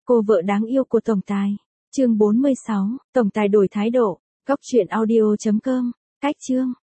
Cô vợ đáng yêu của tổng tài. Chương 46, tổng tài đổi thái độ. Góc truyện audio.com. Cách chương